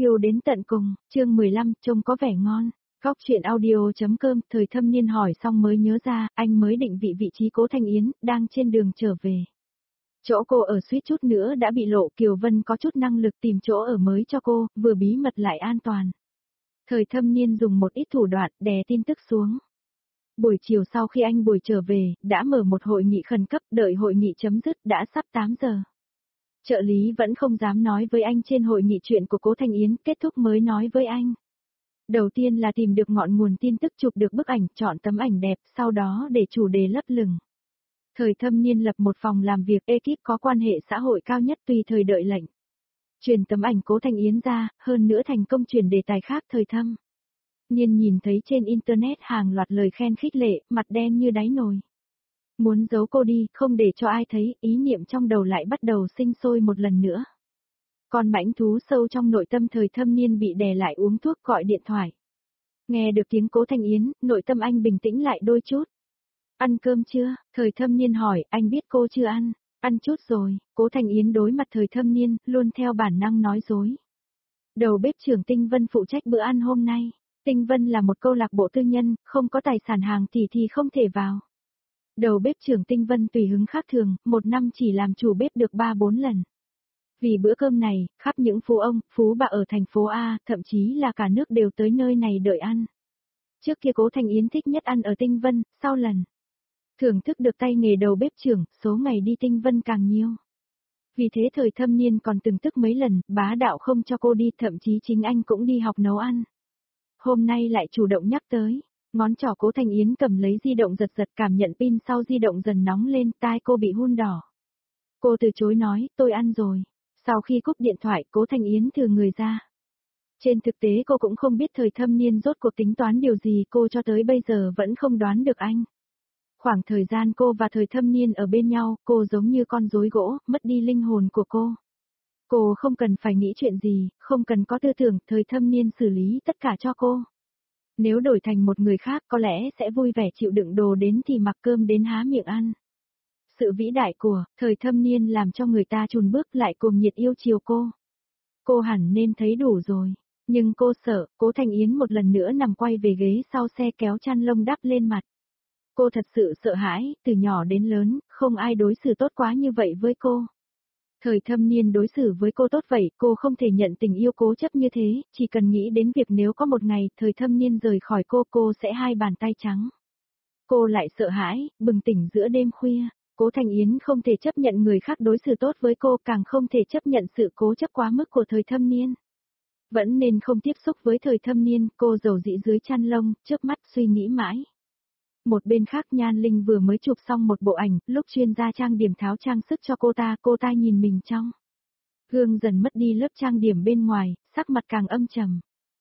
Yêu đến tận cùng, chương 15, trông có vẻ ngon. Góc truyện audio.com, Thời Thâm Niên hỏi xong mới nhớ ra, anh mới định vị trí Cố Thanh Yến, đang trên đường trở về. Chỗ cô ở suýt chút nữa đã bị lộ, Kiều Vân có chút năng lực tìm chỗ ở mới cho cô, vừa bí mật lại an toàn. Thời Thâm Niên dùng một ít thủ đoạn đè tin tức xuống. Buổi chiều sau khi anh Bùi trở về, đã mở một hội nghị khẩn cấp, đợi hội nghị chấm dứt đã sắp 8 giờ. Trợ lý vẫn không dám nói với anh trên hội nghị chuyện của Cố Thanh Yến, kết thúc mới nói với anh. Đầu tiên là tìm được ngọn nguồn tin tức, chụp được bức ảnh, chọn tấm ảnh đẹp, sau đó để chủ đề lấp lửng. Thời Thâm Niên lập một phòng làm việc ekip có quan hệ xã hội cao nhất tùy thời đợi lệnh. Truyền tấm ảnh Cố Thanh Yến ra, hơn nữa thành công truyền đề tài khác. Thời Thâm Niên nhìn thấy trên internet hàng loạt lời khen khích lệ, mặt đen như đáy nồi. Muốn giấu cô đi, không để cho ai thấy, ý niệm trong đầu lại bắt đầu sinh sôi một lần nữa. Con mãnh thú sâu trong nội tâm Thời Thâm Niên bị đè lại uống thuốc gọi điện thoại. Nghe được tiếng Cố Thanh Yến, nội tâm anh bình tĩnh lại đôi chút. Ăn cơm chưa? Thời Thâm Niên hỏi, anh biết cô chưa ăn. Ăn chút rồi, Cố Thanh Yến đối mặt Thời Thâm Niên, luôn theo bản năng nói dối. Đầu bếp trưởng Tinh Vân phụ trách bữa ăn hôm nay. Tinh Vân là một câu lạc bộ tư nhân, không có tài sản hàng tỷ thì không thể vào. Đầu bếp trưởng Tinh Vân tùy hứng khác thường, một năm chỉ làm chủ bếp được 3-4 lần. Vì bữa cơm này, khắp những phú ông, phú bà ở thành phố A, thậm chí là cả nước đều tới nơi này đợi ăn. Trước kia Cố Thanh Yến thích nhất ăn ở Tinh Vân, sau lần thưởng thức được tay nghề đầu bếp trưởng, số ngày đi Tinh Vân càng nhiều. Vì thế Thời Thâm Niên còn từng tức mấy lần, bá đạo không cho cô đi, thậm chí chính anh cũng đi học nấu ăn. Hôm nay lại chủ động nhắc tới, ngón trỏ Cố Thanh Yến cầm lấy di động giật giật, cảm nhận pin sau di động dần nóng lên, tai cô bị hun đỏ. Cô từ chối nói, tôi ăn rồi. Sau khi cúp điện thoại, Cố Thanh Yến thừ người ra. Trên thực tế cô cũng không biết Thời Thâm Niên rốt cuộc tính toán điều gì, cô cho tới bây giờ vẫn không đoán được anh. Khoảng thời gian cô và Thời Thâm Niên ở bên nhau, cô giống như con rối gỗ, mất đi linh hồn của cô. Cô không cần phải nghĩ chuyện gì, không cần có tư tưởng, Thời Thâm Niên xử lý tất cả cho cô. Nếu đổi thành một người khác có lẽ sẽ vui vẻ chịu đựng đồ đến thì mặc cơm đến há miệng ăn. Sự vĩ đại của Thời Thâm Niên làm cho người ta chùn bước lại cuồng nhiệt yêu chiều cô. Cô hẳn nên thấy đủ rồi, nhưng cô sợ, Cố Thanh Yến một lần nữa nằm quay về ghế sau xe kéo chăn lông đắp lên mặt. Cô thật sự sợ hãi, từ nhỏ đến lớn, không ai đối xử tốt quá như vậy với cô. Thời Thâm Niên đối xử với cô tốt vậy, cô không thể nhận tình yêu cố chấp như thế, chỉ cần nghĩ đến việc nếu có một ngày Thời Thâm Niên rời khỏi cô sẽ hai bàn tay trắng. Cô lại sợ hãi, bừng tỉnh giữa đêm khuya, Cố Thanh Yến không thể chấp nhận người khác đối xử tốt với cô, càng không thể chấp nhận sự cố chấp quá mức của Thời Thâm Niên. Vẫn nên không tiếp xúc với Thời Thâm Niên, cô dầu dĩ dưới chăn lông, trước mắt suy nghĩ mãi. Một bên khác Nhan Linh vừa mới chụp xong một bộ ảnh, lúc chuyên gia trang điểm tháo trang sức cho cô ta nhìn mình trong gương dần mất đi lớp trang điểm bên ngoài, sắc mặt càng âm trầm.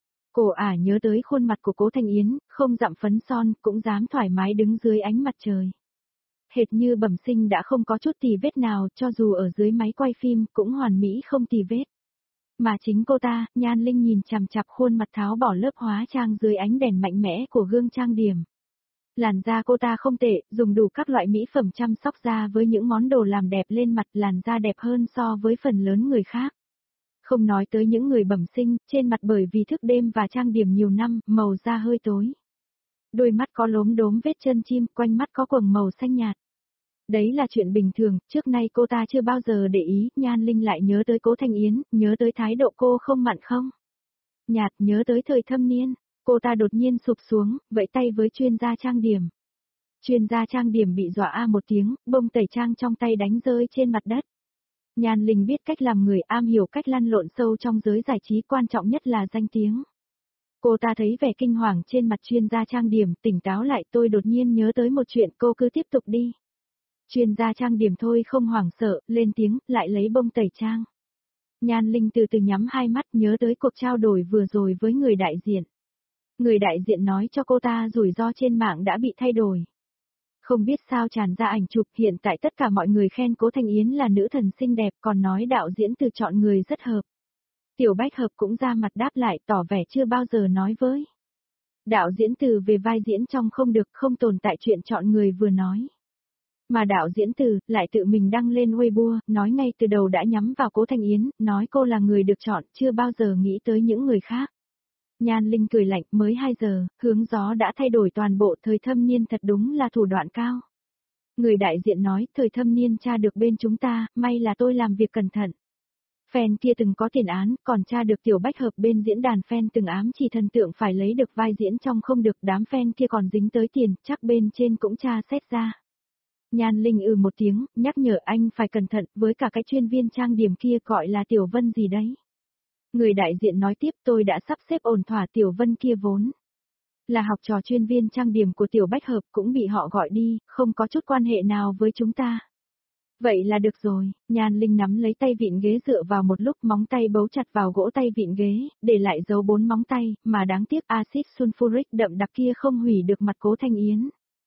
Cô nhớ tới khuôn mặt của Cố Thanh Yến, không dặm phấn son, cũng dám thoải mái đứng dưới ánh mặt trời. Hệt như bẩm sinh đã không có chút tì vết nào, cho dù ở dưới máy quay phim, cũng hoàn mỹ không tì vết. Mà chính cô ta, Nhan Linh nhìn chằm chằm khuôn mặt tháo bỏ lớp hóa trang dưới ánh đèn mạnh mẽ của gương trang điểm. Làn da cô ta không tệ, dùng đủ các loại mỹ phẩm chăm sóc da với những món đồ làm đẹp lên mặt, làn da đẹp hơn so với phần lớn người khác. Không nói tới những người bẩm sinh, trên mặt bởi vì thức đêm và trang điểm nhiều năm, màu da hơi tối. Đôi mắt có lốm đốm vết chân chim, quanh mắt có quầng màu xanh nhạt. Đấy là chuyện bình thường, trước nay cô ta chưa bao giờ để ý. Nhan Linh lại nhớ tới Cố Thanh Yến, nhớ tới thái độ cô không mặn không nhạt, nhớ tới Thời Thâm Niên. Cô ta đột nhiên sụp xuống, vẫy tay với chuyên gia trang điểm. Chuyên gia trang điểm bị dọa một tiếng, bông tẩy trang trong tay đánh rơi trên mặt đất. Nhan Linh biết cách làm người, am hiểu cách lăn lộn sâu trong giới giải trí, quan trọng nhất là danh tiếng. Cô ta thấy vẻ kinh hoàng trên mặt chuyên gia trang điểm, tỉnh táo lại, tôi đột nhiên nhớ tới một chuyện, cô cứ tiếp tục đi. Chuyên gia trang điểm thôi không hoảng sợ, lên tiếng, lại lấy bông tẩy trang. Nhan Linh từ từ nhắm hai mắt, nhớ tới cuộc trao đổi vừa rồi với người đại diện. Người đại diện nói cho cô ta rủi ro trên mạng đã bị thay đổi. Không biết sao tràn ra ảnh chụp, hiện tại tất cả mọi người khen Cố Thanh Yến là nữ thần xinh đẹp, còn nói đạo diễn Từ chọn người rất hợp. Tiểu Bách Hợp cũng ra mặt đáp lại, tỏ vẻ chưa bao giờ nói với đạo diễn Từ về vai diễn trong không được, không tồn tại chuyện chọn người vừa nói. Mà đạo diễn Từ lại tự mình đăng lên Weibo, nói ngay từ đầu đã nhắm vào Cố Thanh Yến, nói cô là người được chọn, chưa bao giờ nghĩ tới những người khác. Nhan Linh cười lạnh, mới 2 giờ, hướng gió đã thay đổi toàn bộ, Thời Thâm Niên thật đúng là thủ đoạn cao. Người đại diện nói, Thời Thâm Niên tra được bên chúng ta, may là tôi làm việc cẩn thận. Fan kia từng có tiền án, còn tra được Tiểu Bách Hợp bên diễn đàn fan từng ám chỉ thần tượng phải lấy được vai diễn trong không được, đám fan kia còn dính tới tiền, chắc bên trên cũng tra xét ra. Nhan Linh một tiếng, nhắc nhở anh phải cẩn thận, với cả cái chuyên viên trang điểm kia gọi là Tiểu Vân gì đấy. Người đại diện nói tiếp, tôi đã sắp xếp ổn thỏa, Tiểu Vân kia vốn là học trò chuyên viên trang điểm của Tiểu Bách Hợp, cũng bị họ gọi đi, không có chút quan hệ nào với chúng ta. Vậy là được rồi, Nhan Linh nắm lấy tay vịn ghế dựa vào một lúc, móng tay bấu chặt vào gỗ tay vịn ghế, để lại dấu 4 móng tay, mà đáng tiếc axit sulfuric đậm đặc kia không hủy được mặt Cố Thanh Yến.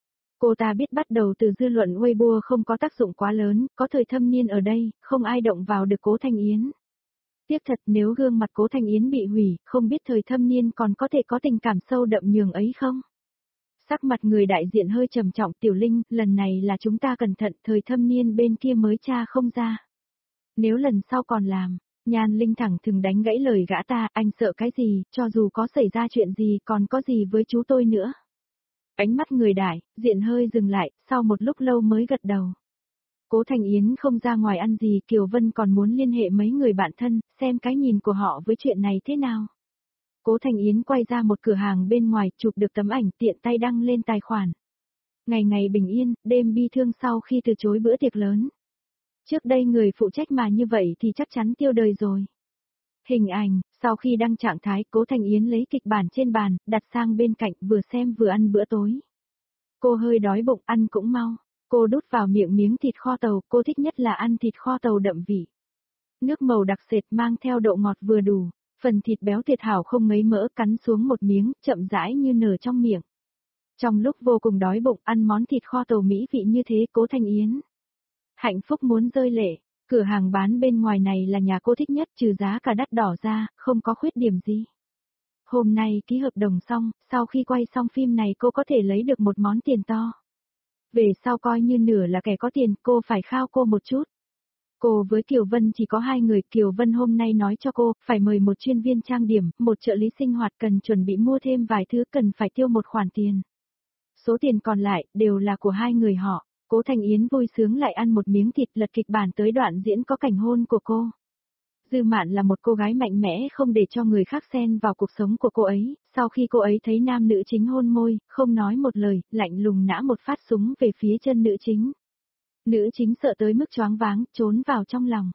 Cô ta biết bắt đầu từ dư luận Weibo không có tác dụng quá lớn, có Thời Thâm Niên ở đây, không ai động vào được Cố Thanh Yến. Tiếc thật, nếu gương mặt Cố Thanh Yến bị hủy, không biết Thời Thâm Niên còn có thể có tình cảm sâu đậm nhường ấy không? Sắc mặt người đại diện hơi trầm trọng, Tiểu Linh, lần này là chúng ta cẩn thận, Thời Thâm Niên bên kia mới tra không ra. Nếu lần sau còn làm, Nhan Linh thẳng thừng đánh gãy lời gã ta, anh sợ cái gì, cho dù có xảy ra chuyện gì còn có gì với chú tôi nữa. Ánh mắt người đại diện hơi dừng lại, sau một lúc lâu mới gật đầu. Cố Thanh Yến không ra ngoài ăn gì, Kiều Vân còn muốn liên hệ mấy người bạn thân, xem cái nhìn của họ với chuyện này thế nào. Cố Thanh Yến quay ra một cửa hàng bên ngoài, chụp được tấm ảnh tiện tay đăng lên tài khoản. Ngày ngày bình yên, đêm bi thương sau khi từ chối bữa tiệc lớn. Trước đây người phụ trách mà như vậy thì chắc chắn tiêu đời rồi. Hình ảnh, sau khi đăng trạng thái, Cố Thanh Yến lấy kịch bản trên bàn, đặt sang bên cạnh, vừa xem vừa ăn bữa tối. Cô hơi đói bụng, ăn cũng mau. Cô đút vào miệng miếng thịt kho tàu, cô thích nhất là ăn thịt kho tàu đậm vị. Nước màu đặc sệt mang theo độ ngọt vừa đủ, phần thịt béo tuyệt hảo không mấy mỡ, cắn xuống một miếng, chậm rãi như nở trong miệng. Trong lúc vô cùng đói bụng, ăn món thịt kho tàu mỹ vị như thế, Cố Thanh Yến hạnh phúc muốn rơi lệ. Cửa hàng bán bên ngoài này là nhà cô thích nhất, trừ giá cả đắt đỏ ra, không có khuyết điểm gì. Hôm nay ký hợp đồng xong, sau khi quay xong phim này cô có thể lấy được một món tiền to. Về sau coi như nửa là kẻ có tiền, cô phải khao cô một chút. Cô với Kiều Vân chỉ có 2 người, Kiều Vân hôm nay nói cho cô, phải mời một chuyên viên trang điểm, một trợ lý sinh hoạt, cần chuẩn bị mua thêm vài thứ, cần phải tiêu một khoản tiền. Số tiền còn lại, đều là của 2 người họ. Cố Thanh Yến vui sướng lại ăn một miếng thịt, lật kịch bản tới đoạn diễn có cảnh hôn của cô. Dư Mạn là một cô gái mạnh mẽ, không để cho người khác xen vào cuộc sống của cô ấy, sau khi cô ấy thấy nam nữ chính hôn môi, không nói một lời, lạnh lùng nã một phát súng về phía chân nữ chính. Nữ chính sợ tới mức choáng váng, trốn vào trong lòng.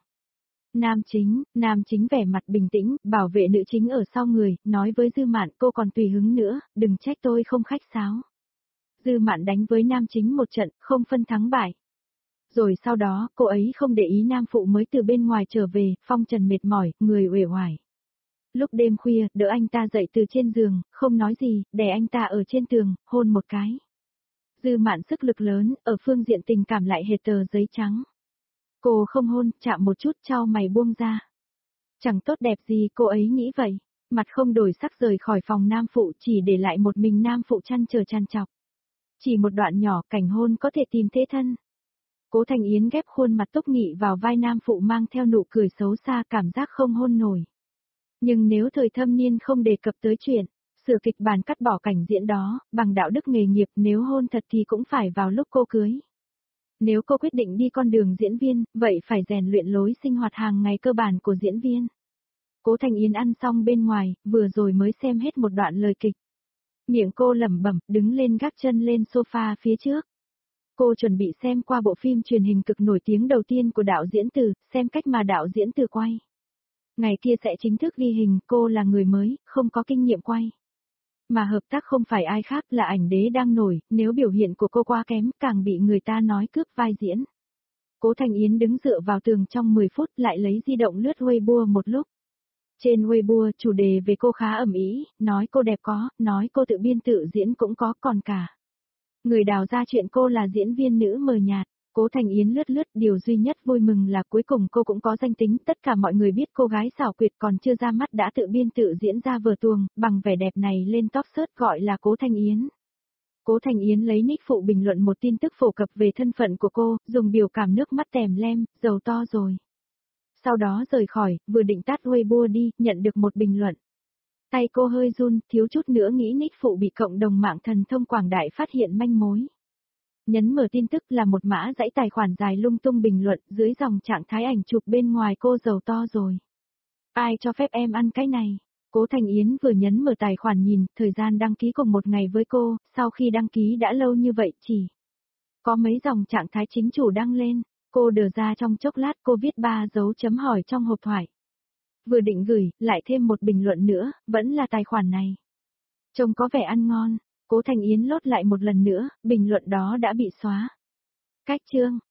Nam chính vẻ mặt bình tĩnh, bảo vệ nữ chính ở sau người, nói với Dư Mạn, cô còn tùy hứng nữa, đừng trách tôi không khách sáo. Dư Mạn đánh với nam chính một trận, không phân thắng bại. Rồi sau đó, cô ấy không để ý nam phụ mới từ bên ngoài trở về, phong trần mệt mỏi, người uể oải. Lúc đêm khuya, đỡ anh ta dậy từ trên giường, không nói gì, đè anh ta ở trên tường, hôn một cái. Dư Mạn sức lực lớn, ở phương diện tình cảm lại hệt tờ giấy trắng. Cô không hôn, chạm một chút, chau mày buông ra. Chẳng tốt đẹp gì, cô ấy nghĩ vậy. Mặt không đổi sắc rời khỏi phòng nam phụ, chỉ để lại một mình nam phụ chăn chờ chăn chọc. Chỉ một đoạn nhỏ, cảnh hôn có thể tìm thế thân. Cố Thanh Yến ghép khuôn mặt túc nghị vào vai nam phụ, mang theo nụ cười xấu xa, cảm giác không hôn nổi. Nhưng nếu Thời Thâm Niên không đề cập tới chuyện sửa kịch bản, cắt bỏ cảnh diễn đó, bằng đạo đức nghề nghiệp, nếu hôn thật thì cũng phải vào lúc cô cưới. Nếu cô quyết định đi con đường diễn viên, vậy phải rèn luyện lối sinh hoạt hàng ngày cơ bản của diễn viên. Cố Thanh Yến ăn xong bên ngoài, vừa rồi mới xem hết một đoạn lời kịch. Miệng cô lẩm bẩm, đứng lên gác chân lên sofa phía trước. Cô chuẩn bị xem qua bộ phim truyền hình cực nổi tiếng đầu tiên của đạo diễn Từ, xem cách mà đạo diễn Từ quay. Ngày kia sẽ chính thức ghi hình, cô là người mới, không có kinh nghiệm quay. Mà hợp tác không phải ai khác, là ảnh đế đang nổi, nếu biểu hiện của cô quá kém, càng bị người ta nói cướp vai diễn. Cố Thanh Yến đứng dựa vào tường trong 10 phút, lại lấy di động lướt Weibo một lúc. Trên Weibo, chủ đề về cô khá ầm ĩ, nói cô đẹp có, nói cô tự biên tự diễn cũng có, còn cả người đào ra chuyện cô là diễn viên nữ mờ nhạt. Cố Thanh Yến lướt lướt, điều duy nhất vui mừng là cuối cùng cô cũng có danh tính, tất cả mọi người biết cô gái xảo quyệt còn chưa ra mắt đã tự biên tự diễn ra vở tuồng, bằng vẻ đẹp này lên top search gọi là Cố Thanh Yến. Cố Thành Yến lấy nick phụ bình luận một tin tức phổ cập về thân phận của cô, dùng biểu cảm nước mắt tèm lem, giàu to rồi. Sau đó rời khỏi, vừa định tắt Weibo đi, nhận được một bình luận. Tay cô hơi run, thiếu chút nữa nghĩ nick phụ bị cộng đồng mạng thần thông quảng đại phát hiện manh mối. Nhấn mở tin tức là một mã dãy tài khoản dài lung tung bình luận dưới dòng trạng thái ảnh chụp bên ngoài cô giàu to rồi. Ai cho phép em ăn cái này? Cố Thành Yến vừa nhấn mở tài khoản nhìn, thời gian đăng ký cùng một ngày với cô, sau khi đăng ký đã lâu như vậy chỉ có mấy dòng trạng thái chính chủ đăng lên, cô đờ ra trong chốc lát cô viết 3 dấu chấm hỏi trong hộp thoại. Vừa định gửi, lại thêm một bình luận nữa, vẫn là tài khoản này. Trông có vẻ ăn ngon, Cố Thành Yến lốt lại một lần nữa, bình luận đó đã bị xóa. Cách chương